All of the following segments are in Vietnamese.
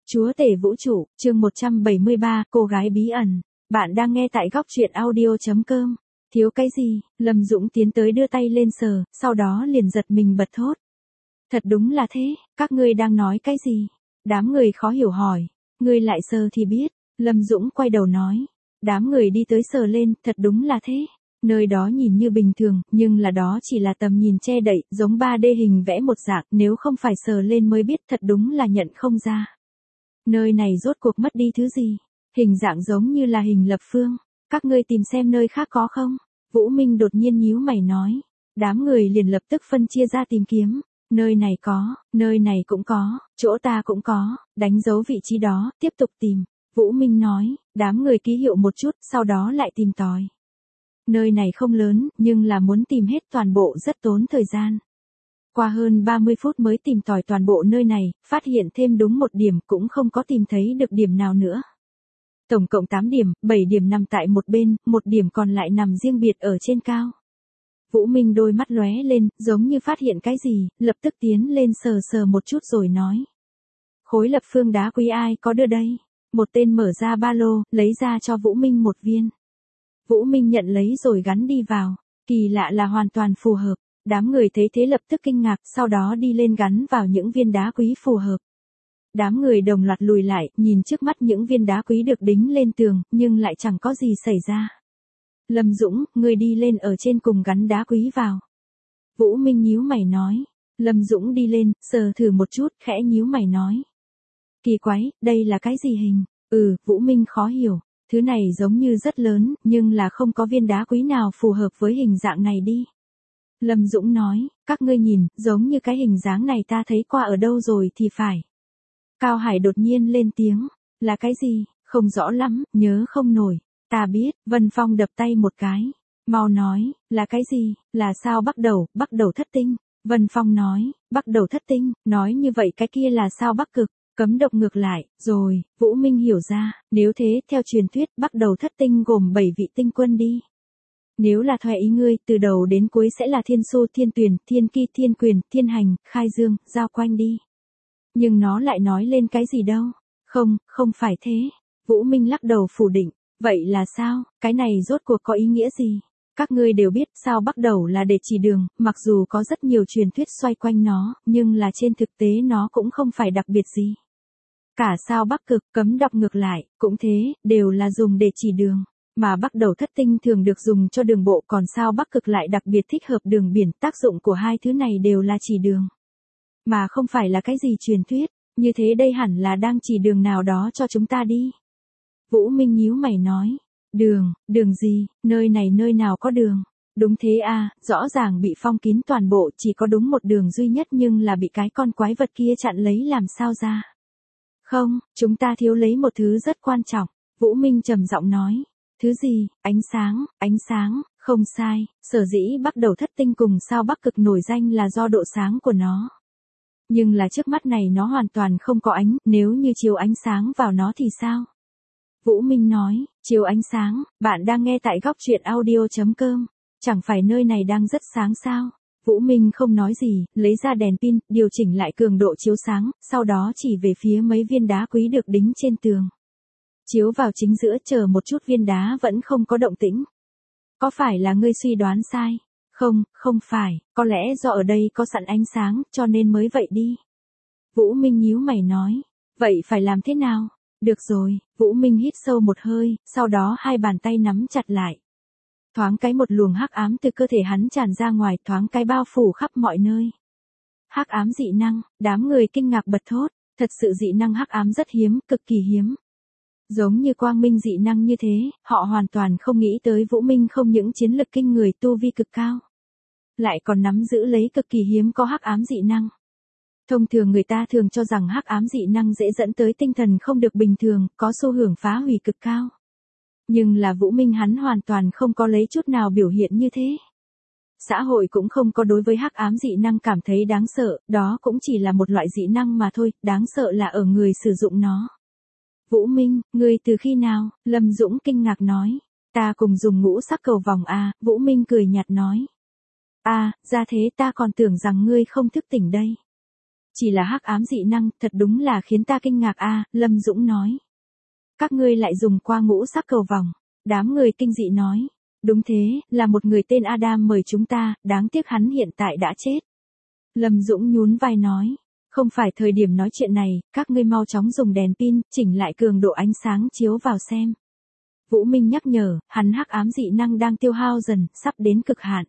Chúa tể vũ trụ, chương 173, cô gái bí ẩn. Bạn đang nghe tại góc truyện audio.com. Thiếu cái gì? Lâm Dũng tiến tới đưa tay lên sờ, sau đó liền giật mình bật thốt. Thật đúng là thế, các ngươi đang nói cái gì? Đám người khó hiểu hỏi. Ngươi lại sờ thì biết. Lâm Dũng quay đầu nói. Đám người đi tới sờ lên, thật đúng là thế. Nơi đó nhìn như bình thường, nhưng là đó chỉ là tầm nhìn che đậy, giống 3D hình vẽ một dạng, nếu không phải sờ lên mới biết thật đúng là nhận không ra. Nơi này rốt cuộc mất đi thứ gì? Hình dạng giống như là hình lập phương. Các ngươi tìm xem nơi khác có không? Vũ Minh đột nhiên nhíu mày nói. Đám người liền lập tức phân chia ra tìm kiếm. Nơi này có, nơi này cũng có, chỗ ta cũng có, đánh dấu vị trí đó, tiếp tục tìm. Vũ Minh nói, đám người ký hiệu một chút, sau đó lại tìm tòi. Nơi này không lớn, nhưng là muốn tìm hết toàn bộ rất tốn thời gian. Qua hơn 30 phút mới tìm tòi toàn bộ nơi này, phát hiện thêm đúng một điểm cũng không có tìm thấy được điểm nào nữa. Tổng cộng 8 điểm, 7 điểm nằm tại một bên, một điểm còn lại nằm riêng biệt ở trên cao. Vũ Minh đôi mắt lóe lên, giống như phát hiện cái gì, lập tức tiến lên sờ sờ một chút rồi nói. Khối lập phương đá quý ai có đưa đây? Một tên mở ra ba lô, lấy ra cho Vũ Minh một viên. Vũ Minh nhận lấy rồi gắn đi vào. Kỳ lạ là hoàn toàn phù hợp. Đám người thấy thế lập tức kinh ngạc, sau đó đi lên gắn vào những viên đá quý phù hợp. Đám người đồng loạt lùi lại, nhìn trước mắt những viên đá quý được đính lên tường, nhưng lại chẳng có gì xảy ra. Lâm Dũng, người đi lên ở trên cùng gắn đá quý vào. Vũ Minh nhíu mày nói. Lâm Dũng đi lên, sờ thử một chút, khẽ nhíu mày nói. Kỳ quái, đây là cái gì hình? Vũ Minh khó hiểu. Thứ này giống như rất lớn, nhưng là không có viên đá quý nào phù hợp với hình dạng này đi. Lâm Dũng nói, các ngươi nhìn, giống như cái hình dáng này ta thấy qua ở đâu rồi thì phải. Cao Hải đột nhiên lên tiếng, là cái gì, không rõ lắm, nhớ không nổi. Ta biết, Vân Phong đập tay một cái. Mau nói, là cái gì, là sao bắt đầu thất tinh. Vân Phong nói, bắt đầu thất tinh, nói như vậy cái kia là sao bắc cực. Cấm độc ngược lại, rồi, Vũ Minh hiểu ra, nếu thế, theo truyền thuyết, bắt đầu thất tinh gồm 7 vị tinh quân đi. Nếu là theo ý ngươi, từ đầu đến cuối sẽ là Thiên Xu, Thiên Tuyền, Thiên Ki, Thiên Quyền, Thiên Hành, Khai Dương, giao quanh đi. Nhưng nó lại nói lên cái gì đâu? Không phải thế. Vũ Minh lắc đầu phủ định. Vậy là sao? Cái này rốt cuộc có ý nghĩa gì? Các ngươi đều biết sao bắt đầu là để chỉ đường, mặc dù có rất nhiều truyền thuyết xoay quanh nó, nhưng là trên thực tế nó cũng không phải đặc biệt gì. Cả sao bắc cực, cấm đọc ngược lại, cũng thế, đều là dùng để chỉ đường. Mà bắt đầu thất tinh thường được dùng cho đường bộ, còn sao bắc cực lại đặc biệt thích hợp đường biển, tác dụng của hai thứ này đều là chỉ đường. Mà không phải là cái gì truyền thuyết, như thế đây hẳn là đang chỉ đường nào đó cho chúng ta đi. Vũ Minh nhíu mày nói, đường gì, nơi này nơi nào có đường. Đúng thế à, rõ ràng bị phong kín toàn bộ, chỉ có đúng một đường duy nhất nhưng là bị cái con quái vật kia chặn lấy làm sao ra. Không, chúng ta thiếu lấy một thứ rất quan trọng. Vũ Minh trầm giọng nói. Thứ gì? Ánh sáng, không sai, sở dĩ bắt đầu thất tinh cùng sao bắc cực nổi danh là do độ sáng của nó. Nhưng là trước mắt này nó hoàn toàn không có ánh, nếu như chiếu ánh sáng vào nó thì sao? Vũ Minh nói, chiếu ánh sáng, bạn đang nghe tại góc truyện audio.com, chẳng phải nơi này đang rất sáng sao? Vũ Minh không nói gì, lấy ra đèn pin, điều chỉnh lại cường độ chiếu sáng, sau đó chỉ về phía mấy viên đá quý được đính trên tường. Chiếu vào chính giữa, chờ một chút viên đá vẫn không có động tĩnh. Có phải là ngươi suy đoán sai? Không phải, có lẽ do ở đây có sẵn ánh sáng, cho nên mới vậy đi. Vũ Minh nhíu mày nói, vậy phải làm thế nào? Được rồi, Vũ Minh hít sâu một hơi, sau đó hai bàn tay nắm chặt lại. Thoáng cái một luồng hắc ám từ cơ thể hắn tràn ra ngoài, thoáng cái bao phủ khắp mọi nơi. Hắc ám dị năng, đám người kinh ngạc bật thốt, thật sự dị năng hắc ám rất hiếm, cực kỳ hiếm. Giống như quang minh dị năng như thế, họ hoàn toàn không nghĩ tới Vũ Minh không những chiến lực kinh người, tu vi cực cao, lại còn nắm giữ lấy cực kỳ hiếm có hắc ám dị năng. Thông thường người ta thường cho rằng hắc ám dị năng dễ dẫn tới tinh thần không được bình thường, có xu hướng phá hủy cực cao. Nhưng là Vũ Minh hắn hoàn toàn không có lấy chút nào biểu hiện như thế. Xã hội cũng không có đối với hắc ám dị năng cảm thấy đáng sợ, đó cũng chỉ là một loại dị năng mà thôi, đáng sợ là ở người sử dụng nó. Vũ Minh, ngươi từ khi nào? Lâm Dũng kinh ngạc nói. Ta cùng dùng ngũ sắc cầu vòng à, Vũ Minh cười nhạt nói. À, ra thế ta còn tưởng rằng ngươi không thức tỉnh đây. Chỉ là hắc ám dị năng, thật đúng là khiến ta kinh ngạc a, Lâm Dũng nói. Các ngươi lại dùng qua ngũ sắc cầu vòng. Đám người kinh dị nói. Đúng thế, là một người tên Adam mời chúng ta, đáng tiếc hắn hiện tại đã chết. Lâm Dũng nhún vai nói. Không phải thời điểm nói chuyện này, các ngươi mau chóng dùng đèn pin, chỉnh lại cường độ ánh sáng chiếu vào xem. Vũ Minh nhắc nhở, hắn hắc ám dị năng đang tiêu hao dần, sắp đến cực hạn.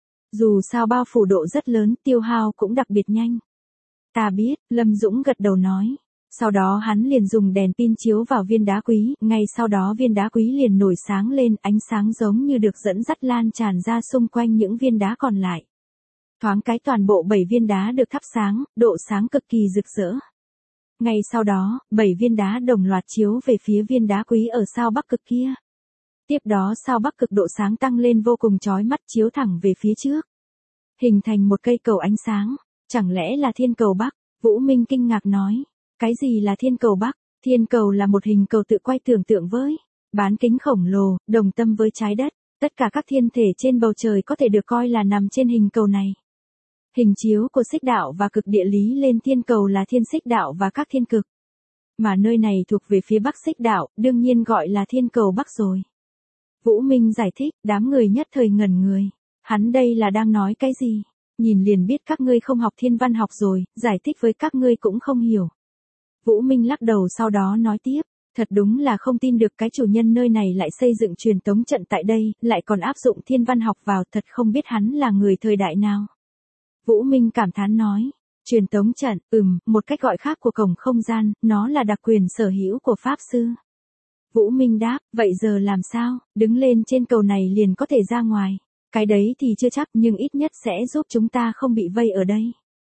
Dù sao bao phủ độ rất lớn, tiêu hao cũng đặc biệt nhanh. Ta biết, Lâm Dũng gật đầu nói. Sau đó hắn liền dùng đèn pin chiếu vào viên đá quý, ngay sau đó viên đá quý liền nổi sáng lên, ánh sáng giống như được dẫn dắt lan tràn ra xung quanh những viên đá còn lại. Thoáng cái toàn bộ 7 viên đá được thắp sáng, độ sáng cực kỳ rực rỡ. Ngay sau đó, 7 viên đá đồng loạt chiếu về phía viên đá quý ở sao Bắc Cực kia. Tiếp đó sao Bắc Cực độ sáng tăng lên vô cùng chói mắt chiếu thẳng về phía trước. Hình thành một cây cầu ánh sáng. Chẳng lẽ là thiên cầu Bắc? Vũ Minh kinh ngạc nói. Cái gì là thiên cầu Bắc? Thiên cầu là một hình cầu tự quay tưởng tượng với bán kính khổng lồ, đồng tâm với trái đất. Tất cả các thiên thể trên bầu trời có thể được coi là nằm trên hình cầu này. Hình chiếu của xích đạo và cực địa lý lên thiên cầu là thiên xích đạo và các thiên cực. Mà nơi này thuộc về phía bắc xích đạo, đương nhiên gọi là thiên cầu Bắc rồi. Vũ Minh giải thích, đám người nhất thời ngẩn người. Hắn đây là đang nói cái gì? Nhìn liền biết các ngươi không học thiên văn học rồi, giải thích với các ngươi cũng không hiểu. Vũ Minh lắc đầu sau đó nói tiếp, thật đúng là không tin được cái chủ nhân nơi này lại xây dựng truyền tống trận tại đây, lại còn áp dụng thiên văn học vào, thật không biết hắn là người thời đại nào. Vũ Minh cảm thán nói, truyền tống trận, một cách gọi khác của cổng không gian, nó là đặc quyền sở hữu của Pháp Sư. Vũ Minh đáp, vậy giờ làm sao, đứng lên trên cầu này liền có thể ra ngoài. Cái đấy thì chưa chắc nhưng ít nhất sẽ giúp chúng ta không bị vây ở đây.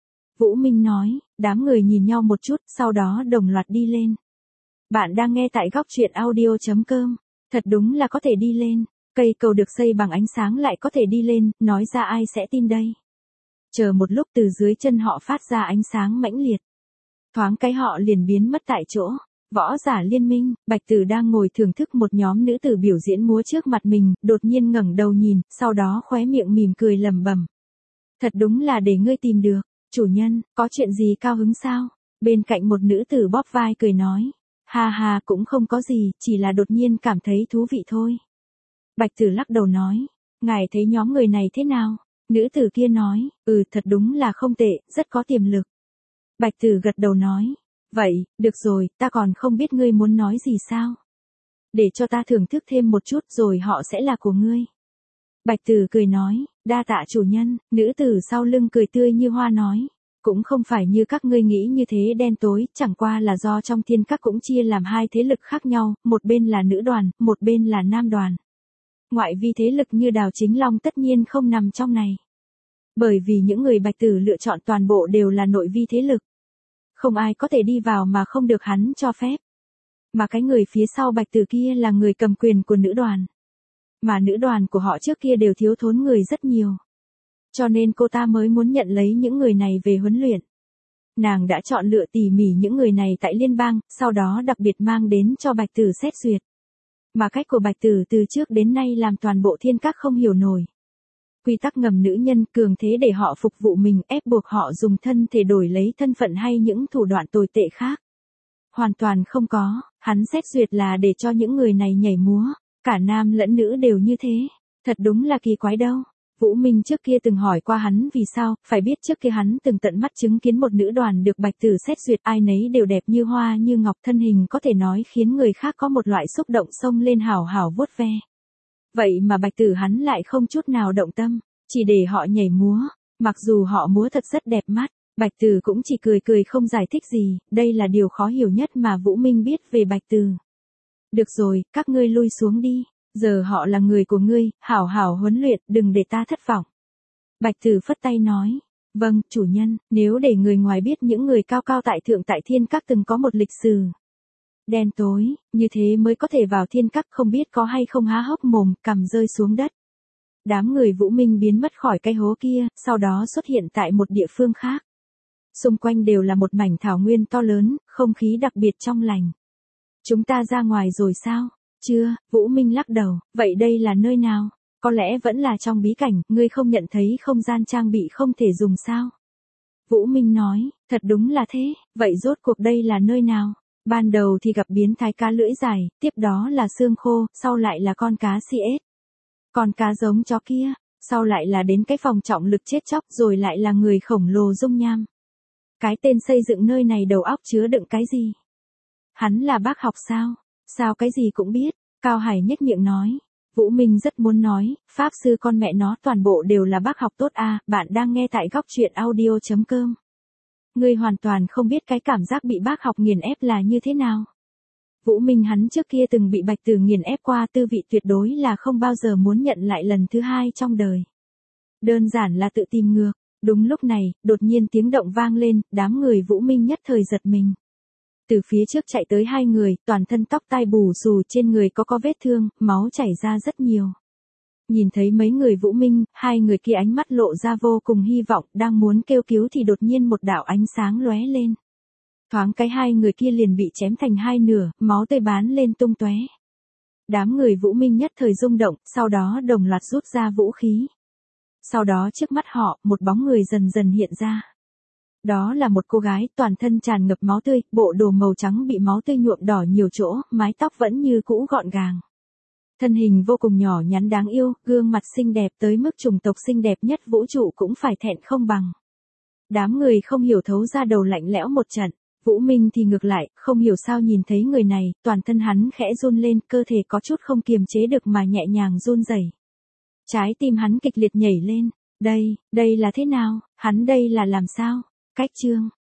Vũ Minh nói, đám người nhìn nhau một chút, sau đó đồng loạt đi lên. Bạn đang nghe tại góc truyện audio.com. Thật đúng là có thể đi lên. Cây cầu được xây bằng ánh sáng lại có thể đi lên, nói ra ai sẽ tin đây. Chờ một lúc từ dưới chân họ phát ra ánh sáng mãnh liệt. Thoáng cái họ liền biến mất tại chỗ. Võ giả liên minh, Bạch Tử đang ngồi thưởng thức một nhóm nữ tử biểu diễn múa trước mặt mình, đột nhiên ngẩng đầu nhìn, sau đó khóe miệng mỉm cười lẩm bẩm. Thật đúng là để ngươi tìm được, chủ nhân, có chuyện gì cao hứng sao? Bên cạnh một nữ tử bóp vai cười nói. Ha ha, cũng không có gì, chỉ là đột nhiên cảm thấy thú vị thôi. Bạch Tử lắc đầu nói. Ngài thấy nhóm người này thế nào? Nữ tử kia nói, thật đúng là không tệ, rất có tiềm lực. Bạch Tử gật đầu nói. Vậy, được rồi, ta còn không biết ngươi muốn nói gì sao? Để cho ta thưởng thức thêm một chút rồi họ sẽ là của ngươi. Bạch Tử cười nói, đa tạ chủ nhân, nữ tử sau lưng cười tươi như hoa nói. Cũng không phải như các ngươi nghĩ như thế đen tối, chẳng qua là do trong thiên các cũng chia làm hai thế lực khác nhau, một bên là nữ đoàn, một bên là nam đoàn. Ngoại vi thế lực như Đào Chính Long tất nhiên không nằm trong này. Bởi vì những người Bạch Tử lựa chọn toàn bộ đều là nội vi thế lực. Không ai có thể đi vào mà không được hắn cho phép. Mà cái người phía sau Bạch Tử kia là người cầm quyền của nữ đoàn. Mà nữ đoàn của họ trước kia đều thiếu thốn người rất nhiều. Cho nên cô ta mới muốn nhận lấy những người này về huấn luyện. Nàng đã chọn lựa tỉ mỉ những người này tại liên bang, sau đó đặc biệt mang đến cho Bạch Tử xét duyệt. Mà cách của Bạch Tử từ trước đến nay làm toàn bộ thiên các không hiểu nổi. Quy tắc ngầm nữ nhân cường thế để họ phục vụ mình, ép buộc họ dùng thân thể đổi lấy thân phận hay những thủ đoạn tồi tệ khác. Hoàn toàn không có, hắn xét duyệt là để cho những người này nhảy múa, cả nam lẫn nữ đều như thế. Thật đúng là kỳ quái đâu. Vũ Minh trước kia từng hỏi qua hắn vì sao, phải biết trước kia hắn từng tận mắt chứng kiến một nữ đoàn được Bạch Tử xét duyệt, ai nấy đều đẹp như hoa như ngọc, thân hình có thể nói khiến người khác có một loại xúc động xông lên hào hào vuốt ve. Vậy mà Bạch Tử hắn lại không chút nào động tâm, chỉ để họ nhảy múa, mặc dù họ múa thật rất đẹp mắt, Bạch Tử cũng chỉ cười cười không giải thích gì, đây là điều khó hiểu nhất mà Vũ Minh biết về Bạch Tử. Được rồi, các ngươi lui xuống đi, giờ họ là người của ngươi, hảo hảo huấn luyện, đừng để ta thất vọng. Bạch Tử phất tay nói, vâng, chủ nhân, nếu để người ngoài biết những người cao cao tại thượng tại thiên các từng có một lịch sử đen tối, như thế mới có thể vào thiên các, không biết có hay không há hốc mồm, cằm rơi xuống đất. Đám người Vũ Minh biến mất khỏi cái hố kia, sau đó xuất hiện tại một địa phương khác. Xung quanh đều là một mảnh thảo nguyên to lớn, không khí đặc biệt trong lành. Chúng ta ra ngoài rồi sao? Chưa, Vũ Minh lắc đầu, vậy đây là nơi nào? Có lẽ vẫn là trong bí cảnh, ngươi không nhận thấy không gian trang bị không thể dùng sao? Vũ Minh nói, thật đúng là thế, vậy rốt cuộc đây là nơi nào? Ban đầu thì gặp biến thái cá lưỡi dài, tiếp đó là xương khô, sau lại là con cá si ếch. Con cá giống chó kia, sau lại là đến cái phòng trọng lực chết chóc rồi lại là người khổng lồ dung nham. Cái tên xây dựng nơi này đầu óc chứa đựng cái gì? Hắn là bác học sao? Sao cái gì cũng biết? Cao Hải nhếch miệng nói. Vũ Minh rất muốn nói, pháp sư con mẹ nó toàn bộ đều là bác học tốt à, bạn đang nghe tại góc truyện audio.com. Ngươi hoàn toàn không biết cái cảm giác bị bác học nghiền ép là như thế nào. Vũ Minh hắn trước kia từng bị Bạch Tử nghiền ép qua, tư vị tuyệt đối là không bao giờ muốn nhận lại lần thứ hai trong đời. Đơn giản là tự tìm ngược. Đúng lúc này, đột nhiên tiếng động vang lên, đám người Vũ Minh nhất thời giật mình. Từ phía trước chạy tới hai người, toàn thân tóc tai bù xù, trên người có vết thương, máu chảy ra rất nhiều. Nhìn thấy mấy người Vũ Minh, hai người kia ánh mắt lộ ra vô cùng hy vọng, đang muốn kêu cứu thì đột nhiên một đạo ánh sáng lóe lên. Thoáng cái hai người kia liền bị chém thành hai nửa, máu tươi bán lên tung tóe. Đám người Vũ Minh nhất thời rung động, sau đó đồng loạt rút ra vũ khí. Sau đó trước mắt họ, một bóng người dần dần hiện ra. Đó là một cô gái, toàn thân tràn ngập máu tươi, bộ đồ màu trắng bị máu tươi nhuộm đỏ nhiều chỗ, mái tóc vẫn như cũ gọn gàng. Thân hình vô cùng nhỏ nhắn đáng yêu, gương mặt xinh đẹp tới mức chủng tộc xinh đẹp nhất vũ trụ cũng phải thẹn không bằng. Đám người không hiểu thấu ra đầu lạnh lẽo một trận. Vũ Minh thì ngược lại, không hiểu sao nhìn thấy người này, toàn thân hắn khẽ run lên, cơ thể có chút không kiềm chế được mà nhẹ nhàng run rẩy. Trái tim hắn kịch liệt nhảy lên. Đây là thế nào? Hắn đây là làm sao? Cách chương.